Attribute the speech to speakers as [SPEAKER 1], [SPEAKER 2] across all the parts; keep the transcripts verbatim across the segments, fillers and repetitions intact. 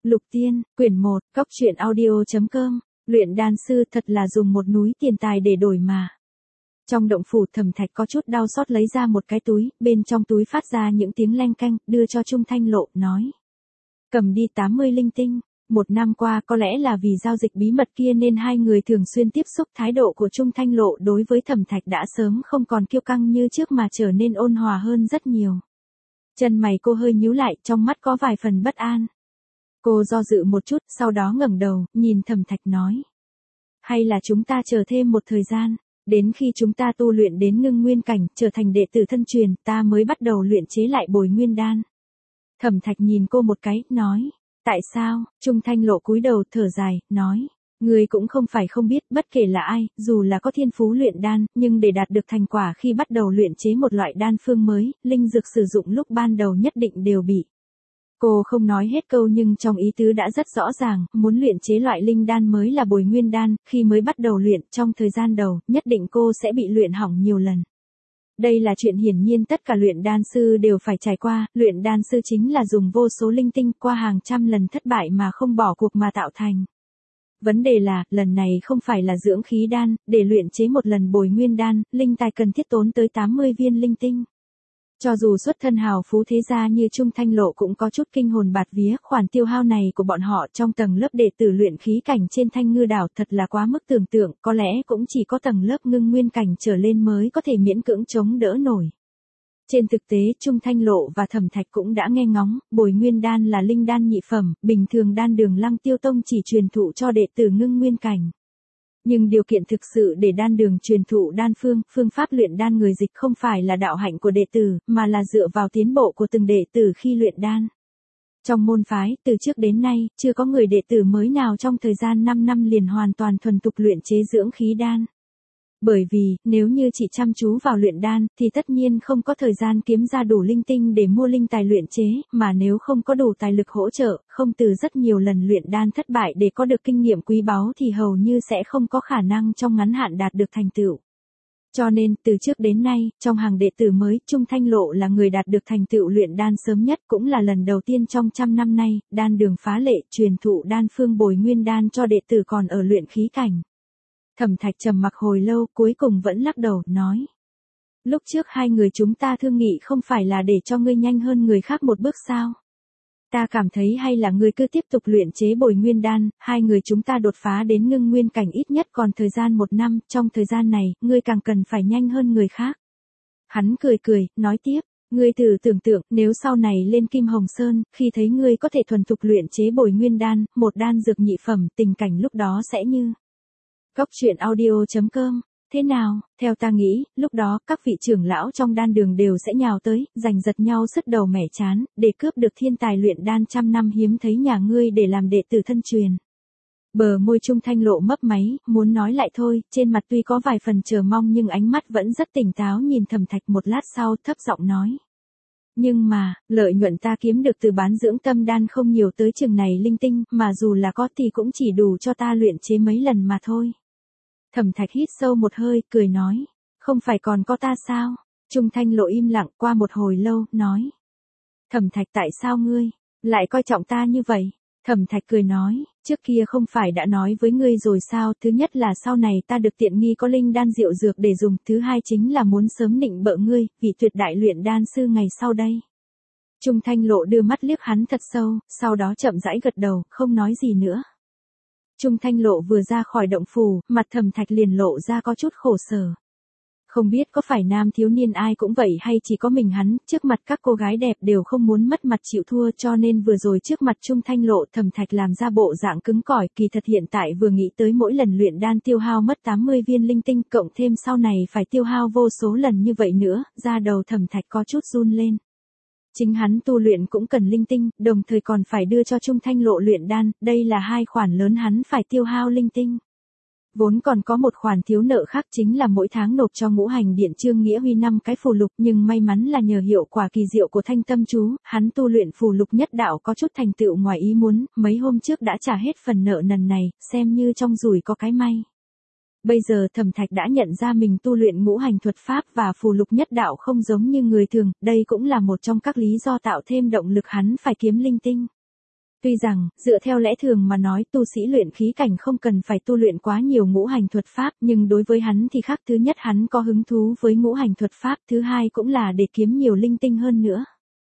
[SPEAKER 1] Lục Tiên, quyển một, cóc truyện audio chấm com, luyện đan sư thật là dùng một núi tiền tài để đổi mà. Trong động phủ Thẩm Thạch có chút đau xót lấy ra một cái túi, bên trong túi phát ra những tiếng leng keng, đưa cho Trung Thanh Lộ, nói. Cầm đi tám mươi linh tinh. Một năm qua có lẽ là vì giao dịch bí mật kia nên hai người thường xuyên tiếp xúc, thái độ của Trung Thanh Lộ đối với Thẩm Thạch đã sớm không còn kiêu căng như trước mà trở nên ôn hòa hơn rất nhiều. Chân mày cô hơi nhíu lại, trong mắt có vài phần bất an. Cô do dự một chút, sau đó ngẩng đầu, nhìn Thẩm Thạch nói. Hay là chúng ta chờ thêm một thời gian, đến khi chúng ta tu luyện đến ngưng nguyên cảnh, trở thành đệ tử thân truyền, ta mới bắt đầu luyện chế lại bồi nguyên đan. Thẩm Thạch nhìn cô một cái, nói. Tại sao? Trung Thanh Lộ cúi đầu thở dài, nói. Người cũng không phải không biết, bất kể là ai, dù là có thiên phú luyện đan, nhưng để đạt được thành quả khi bắt đầu luyện chế một loại đan phương mới, linh dược sử dụng lúc ban đầu nhất định đều bị. Cô không nói hết câu nhưng trong ý tứ đã rất rõ ràng, muốn luyện chế loại linh đan mới là bồi nguyên đan, khi mới bắt đầu luyện, trong thời gian đầu, nhất định cô sẽ bị luyện hỏng nhiều lần. Đây là chuyện hiển nhiên tất cả luyện đan sư đều phải trải qua, luyện đan sư chính là dùng vô số linh tinh qua hàng trăm lần thất bại mà không bỏ cuộc mà tạo thành. Vấn đề là, lần này không phải là dưỡng khí đan, để luyện chế một lần bồi nguyên đan, linh tài cần thiết tốn tới tám mươi viên linh tinh. Cho dù xuất thân hào phú thế gia như Trung Thanh Lộ cũng có chút kinh hồn bạt vía, khoản tiêu hao này của bọn họ trong tầng lớp đệ tử luyện khí cảnh trên Thanh Ngư đảo thật là quá mức tưởng tượng, có lẽ cũng chỉ có tầng lớp ngưng nguyên cảnh trở lên mới có thể miễn cưỡng chống đỡ nổi. Trên thực tế, Trung Thanh Lộ và Thẩm Thạch cũng đã nghe ngóng, bồi nguyên đan là linh đan nhị phẩm, bình thường đan đường Lăng Tiêu Tông chỉ truyền thụ cho đệ tử ngưng nguyên cảnh. Nhưng điều kiện thực sự để đan đường truyền thụ đan phương, phương pháp luyện đan người dịch không phải là đạo hạnh của đệ tử, mà là dựa vào tiến bộ của từng đệ tử khi luyện đan. Trong môn phái, từ trước đến nay, chưa có người đệ tử mới nào trong thời gian năm năm liền hoàn toàn thuần thục luyện chế dưỡng khí đan. Bởi vì, nếu như chỉ chăm chú vào luyện đan, thì tất nhiên không có thời gian kiếm ra đủ linh tinh để mua linh tài luyện chế, mà nếu không có đủ tài lực hỗ trợ, không từ rất nhiều lần luyện đan thất bại để có được kinh nghiệm quý báu thì hầu như sẽ không có khả năng trong ngắn hạn đạt được thành tựu. Cho nên, từ trước đến nay, trong hàng đệ tử mới, Trung Thanh Lộ là người đạt được thành tựu luyện đan sớm nhất, cũng là lần đầu tiên trong trăm năm nay, đan đường phá lệ truyền thụ đan phương bồi nguyên đan cho đệ tử còn ở luyện khí cảnh. Thẩm Thạch trầm mặc hồi lâu, cuối cùng vẫn lắc đầu, nói. Lúc trước hai người chúng ta thương nghị không phải là để cho ngươi nhanh hơn người khác một bước sao? Ta cảm thấy hay là ngươi cứ tiếp tục luyện chế bồi nguyên đan, hai người chúng ta đột phá đến ngưng nguyên cảnh ít nhất còn thời gian một năm, trong thời gian này, ngươi càng cần phải nhanh hơn người khác. Hắn cười cười, nói tiếp. Ngươi thử tưởng tượng, nếu sau này lên Kim Hồng Sơn, khi thấy ngươi có thể thuần thục luyện chế bồi nguyên đan, một đan dược nhị phẩm, tình cảnh lúc đó sẽ như. Cóc truyện audio chấm com, thế nào, theo ta nghĩ, lúc đó, các vị trưởng lão trong đan đường đều sẽ nhào tới, giành giật nhau sứt đầu mẻ chán, để cướp được thiên tài luyện đan trăm năm hiếm thấy nhà ngươi để làm đệ tử thân truyền. Bờ môi Trung Thanh Lộ mấp máy, muốn nói lại thôi, trên mặt tuy có vài phần chờ mong nhưng ánh mắt vẫn rất tỉnh táo nhìn Thẩm Thạch một lát sau thấp giọng nói. Nhưng mà, lợi nhuận ta kiếm được từ bán dưỡng tâm đan không nhiều tới chừng này linh tinh, mà dù là có thì cũng chỉ đủ cho ta luyện chế mấy lần mà thôi. Thẩm Thạch hít sâu một hơi, cười nói. Không phải còn có ta sao? Trung Thanh Lộ im lặng qua một hồi lâu, nói. Thẩm Thạch tại sao ngươi lại coi trọng ta như vậy? Thẩm Thạch cười nói, trước kia không phải đã nói với ngươi rồi sao, thứ nhất là sau này ta được tiện nghi có linh đan diệu dược để dùng, thứ hai chính là muốn sớm nịnh bợ ngươi, vì tuyệt đại luyện đan sư ngày sau đây. Trung Thanh Lộ đưa mắt liếc hắn thật sâu, sau đó chậm rãi gật đầu, không nói gì nữa. Trung Thanh Lộ vừa ra khỏi động phủ, mặt Thẩm Thạch liền lộ ra có chút khổ sở. Không biết có phải nam thiếu niên ai cũng vậy hay chỉ có mình hắn, trước mặt các cô gái đẹp đều không muốn mất mặt chịu thua cho nên vừa rồi trước mặt Trung Thanh Lộ Thẩm Thạch làm ra bộ dạng cứng cỏi, kỳ thật hiện tại vừa nghĩ tới mỗi lần luyện đan tiêu hao mất tám mươi viên linh tinh, cộng thêm sau này phải tiêu hao vô số lần như vậy nữa, da đầu Thẩm Thạch có chút run lên. Chính hắn tu luyện cũng cần linh tinh, đồng thời còn phải đưa cho Trung Thanh Lộ luyện đan, đây là hai khoản lớn hắn phải tiêu hao linh tinh. Vốn còn có một khoản thiếu nợ khác chính là mỗi tháng nộp cho ngũ hành điện Trương Nghĩa Huy năm cái phù lục, nhưng may mắn là nhờ hiệu quả kỳ diệu của thanh tâm chú, hắn tu luyện phù lục nhất đạo có chút thành tựu ngoài ý muốn, mấy hôm trước đã trả hết phần nợ nần này, xem như trong rủi có cái may. Bây giờ Thẩm Thạch đã nhận ra mình tu luyện ngũ hành thuật pháp và phù lục nhất đạo không giống như người thường, đây cũng là một trong các lý do tạo thêm động lực hắn phải kiếm linh tinh. Tuy rằng, dựa theo lẽ thường mà nói tu sĩ luyện khí cảnh không cần phải tu luyện quá nhiều ngũ hành thuật pháp, nhưng đối với hắn thì khác, thứ nhất hắn có hứng thú với ngũ hành thuật pháp, thứ hai cũng là để kiếm nhiều linh tinh hơn nữa.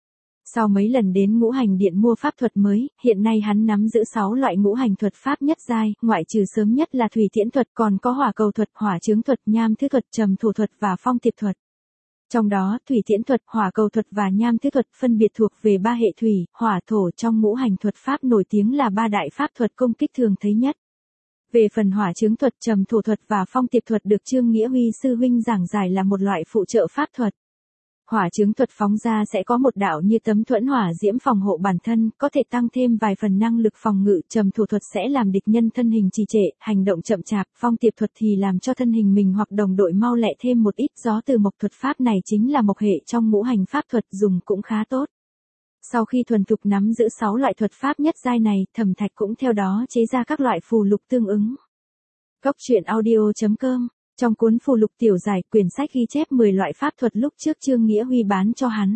[SPEAKER 1] Sau mấy lần đến ngũ hành điện mua pháp thuật mới, hiện nay hắn nắm giữ sáu loại ngũ hành thuật pháp nhất giai, ngoại trừ sớm nhất là thủy tiễn thuật, còn có hỏa cầu thuật, hỏa chướng thuật, nham thứ thuật, trầm thổ thuật và phong tiệp thuật. Trong đó, thủy tiễn thuật, hỏa cầu thuật và nham thứ thuật phân biệt thuộc về ba hệ thủy, hỏa thổ, trong ngũ hành thuật pháp nổi tiếng là ba đại pháp thuật công kích thường thấy nhất. Về phần hỏa chướng thuật, trầm thổ thuật và phong tiệp thuật được Trương Nghĩa Huy sư huynh giảng giải là một loại phụ trợ pháp thuật. Hỏa chướng thuật phóng ra sẽ có một đạo như tấm thuẫn hỏa diễm phòng hộ bản thân, có thể tăng thêm vài phần năng lực phòng ngự. Trầm thổ thuật sẽ làm địch nhân thân hình trì trệ, hành động chậm chạp. Phong tiệp thuật thì làm cho thân hình mình hoặc đồng đội mau lẹ thêm một ít. Gió từ mộc thuật pháp này chính là mộc hệ trong ngũ hành pháp thuật, dùng cũng khá tốt. Sau khi thuần thục nắm giữ sáu loại thuật pháp nhất giai này, Thẩm Thạch cũng theo đó chế ra các loại phù lục tương ứng. Cốc truyện audio chấm com. Trong cuốn phù lục tiểu giải, quyển sách ghi chép mười loại pháp thuật lúc trước Trương Nghĩa Huy bán cho hắn.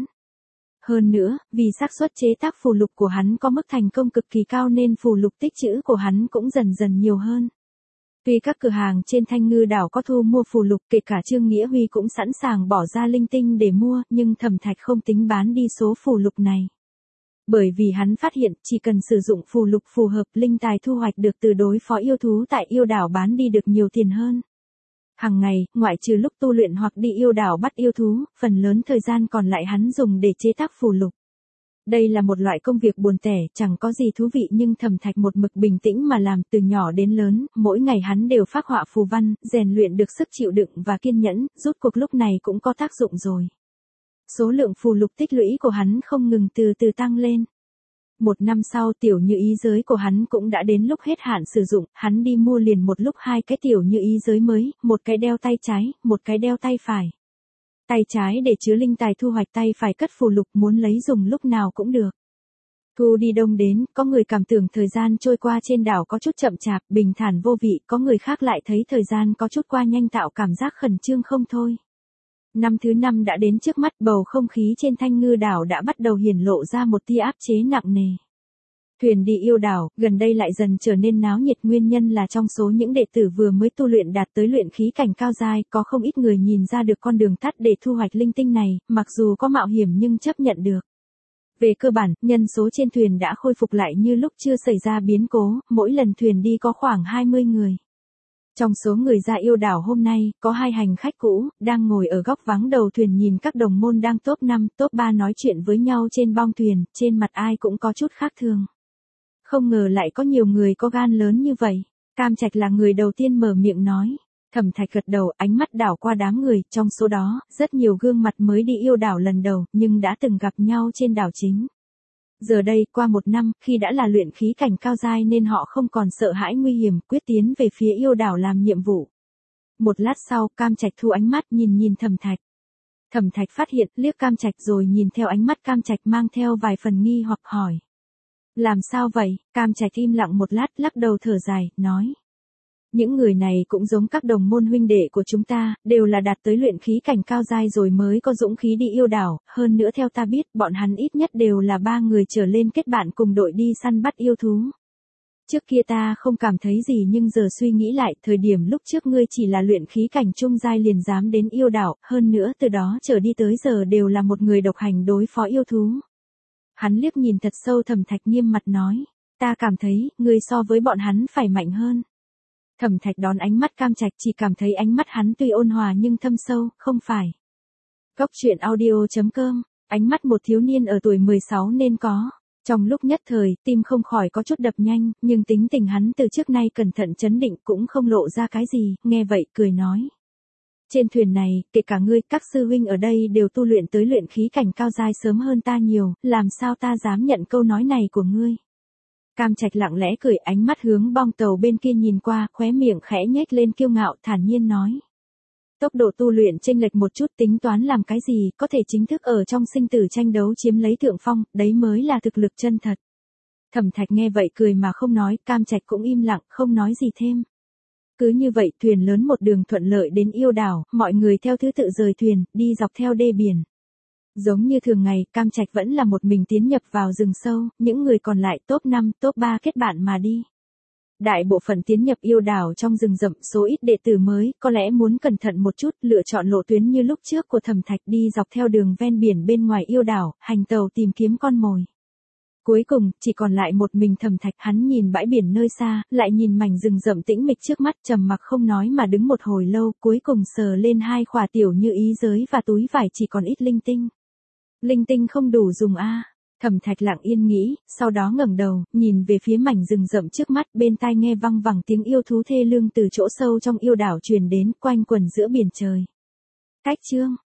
[SPEAKER 1] Hơn nữa, vì xác suất chế tác phù lục của hắn có mức thành công cực kỳ cao nên phù lục tích trữ của hắn cũng dần dần nhiều hơn. Tuy các cửa hàng trên Thanh Ngư đảo có thu mua phù lục, kể cả Trương Nghĩa Huy cũng sẵn sàng bỏ ra linh tinh để mua, nhưng Thẩm Thạch không tính bán đi số phù lục này. Bởi vì hắn phát hiện, chỉ cần sử dụng phù lục phù hợp, linh tài thu hoạch được từ đối phó yêu thú tại yêu đảo bán đi được nhiều tiền hơn. Hằng ngày, ngoại trừ lúc tu luyện hoặc đi yêu đảo bắt yêu thú, phần lớn thời gian còn lại hắn dùng để chế tác phù lục. Đây là một loại công việc buồn tẻ, chẳng có gì thú vị nhưng Thẩm Thạch một mực bình tĩnh mà làm, từ nhỏ đến lớn, mỗi ngày hắn đều phác họa phù văn, rèn luyện được sức chịu đựng và kiên nhẫn, rút cuộc lúc này cũng có tác dụng rồi. Số lượng phù lục tích lũy của hắn không ngừng từ từ tăng lên. Một năm sau, tiểu như ý giới của hắn cũng đã đến lúc hết hạn sử dụng, hắn đi mua liền một lúc hai cái tiểu như ý giới mới, một cái đeo tay trái, một cái đeo tay phải. Tay trái để chứa linh tài thu hoạch, tay phải cất phù lục, muốn lấy dùng lúc nào cũng được. Thu đi đông đến, có người cảm tưởng thời gian trôi qua trên đảo có chút chậm chạp, bình thản vô vị, có người khác lại thấy thời gian có chút qua nhanh tạo cảm giác khẩn trương không thôi. Năm thứ năm đã đến trước mắt, bầu không khí trên Thanh Ngư đảo đã bắt đầu hiển lộ ra một tia áp chế nặng nề. Thuyền đi yêu đảo, gần đây lại dần trở nên náo nhiệt, nguyên nhân là trong số những đệ tử vừa mới tu luyện đạt tới luyện khí cảnh cao giai, có không ít người nhìn ra được con đường tắt để thu hoạch linh tinh này, mặc dù có mạo hiểm nhưng chấp nhận được. Về cơ bản, nhân số trên thuyền đã khôi phục lại như lúc chưa xảy ra biến cố, mỗi lần thuyền đi có khoảng hai mươi người. Trong số người ra yêu đảo hôm nay, có hai hành khách cũ, đang ngồi ở góc vắng đầu thuyền nhìn các đồng môn đang top năm, top ba nói chuyện với nhau trên bong thuyền, trên mặt ai cũng có chút khác thường. Không ngờ lại có nhiều người có gan lớn như vậy. Cam Trạch là người đầu tiên mở miệng nói. Thẩm Thạch gật đầu, ánh mắt đảo qua đám người, trong số đó, rất nhiều gương mặt mới đi yêu đảo lần đầu, nhưng đã từng gặp nhau trên đảo chính. Giờ đây, qua một năm, khi đã là luyện khí cảnh cao giai nên họ không còn sợ hãi nguy hiểm, quyết tiến về phía yêu đảo làm nhiệm vụ. Một lát sau, Cam Trạch thu ánh mắt nhìn nhìn Thẩm Thạch. Thẩm Thạch phát hiện, liếc Cam Trạch rồi nhìn theo ánh mắt Cam Trạch mang theo vài phần nghi hoặc hỏi. Làm sao vậy? Cam Trạch im lặng một lát, lắc đầu thở dài, nói. Những người này cũng giống các đồng môn huynh đệ của chúng ta, đều là đạt tới luyện khí cảnh cao giai rồi mới có dũng khí đi yêu đảo, hơn nữa theo ta biết, bọn hắn ít nhất đều là ba người trở lên kết bạn cùng đội đi săn bắt yêu thú. Trước kia ta không cảm thấy gì nhưng giờ suy nghĩ lại, thời điểm lúc trước ngươi chỉ là luyện khí cảnh trung giai liền dám đến yêu đảo, hơn nữa từ đó trở đi tới giờ đều là một người độc hành đối phó yêu thú. Hắn liếc nhìn thật sâu Thẩm Thạch nghiêm mặt nói, ta cảm thấy, ngươi so với bọn hắn phải mạnh hơn. Thẩm Thạch đón ánh mắt Cam Trạch, chỉ cảm thấy ánh mắt hắn tuy ôn hòa nhưng thâm sâu, không phải. Cốc truyện audio chấm com, ánh mắt một thiếu niên ở tuổi mười sáu nên có. Trong lúc nhất thời, tim không khỏi có chút đập nhanh, nhưng tính tình hắn từ trước nay cẩn thận trấn định cũng không lộ ra cái gì, nghe vậy cười nói. Trên thuyền này, kể cả ngươi, các sư huynh ở đây đều tu luyện tới luyện khí cảnh cao giai sớm hơn ta nhiều, làm sao ta dám nhận câu nói này của ngươi. Cam Trạch lặng lẽ cười, ánh mắt hướng bong tàu bên kia nhìn qua, khóe miệng khẽ nhếch lên kiêu ngạo, thản nhiên nói. Tốc độ tu luyện chênh lệch một chút, tính toán làm cái gì, có thể chính thức ở trong sinh tử tranh đấu chiếm lấy thượng phong, đấy mới là thực lực chân thật. Thẩm Thạch nghe vậy cười mà không nói, Cam Trạch cũng im lặng, không nói gì thêm. Cứ như vậy, thuyền lớn một đường thuận lợi đến yêu đảo, mọi người theo thứ tự rời thuyền, đi dọc theo đê biển. Giống như thường ngày, Cam Trạch vẫn là một mình tiến nhập vào rừng sâu, những người còn lại top năm, top ba kết bạn mà đi. Đại bộ phận tiến nhập yêu đảo trong rừng rậm, số ít đệ tử mới, có lẽ muốn cẩn thận một chút, lựa chọn lộ tuyến như lúc trước của Thẩm Thạch đi dọc theo đường ven biển bên ngoài yêu đảo, hành tàu tìm kiếm con mồi. Cuối cùng, chỉ còn lại một mình Thẩm Thạch, hắn nhìn bãi biển nơi xa, lại nhìn mảnh rừng rậm tĩnh mịch trước mắt, trầm mặc không nói mà đứng một hồi lâu, cuối cùng sờ lên hai khỏa tiểu như ý giới và túi vải chỉ còn ít linh tinh. Linh tinh không đủ dùng a. Thẩm Thạch lặng yên nghĩ, sau đó ngẩng đầu, nhìn về phía mảnh rừng rậm trước mắt, bên tai nghe văng vẳng tiếng yêu thú thê lương từ chỗ sâu trong yêu đảo truyền đến, quanh quẩn giữa biển trời. Cách chương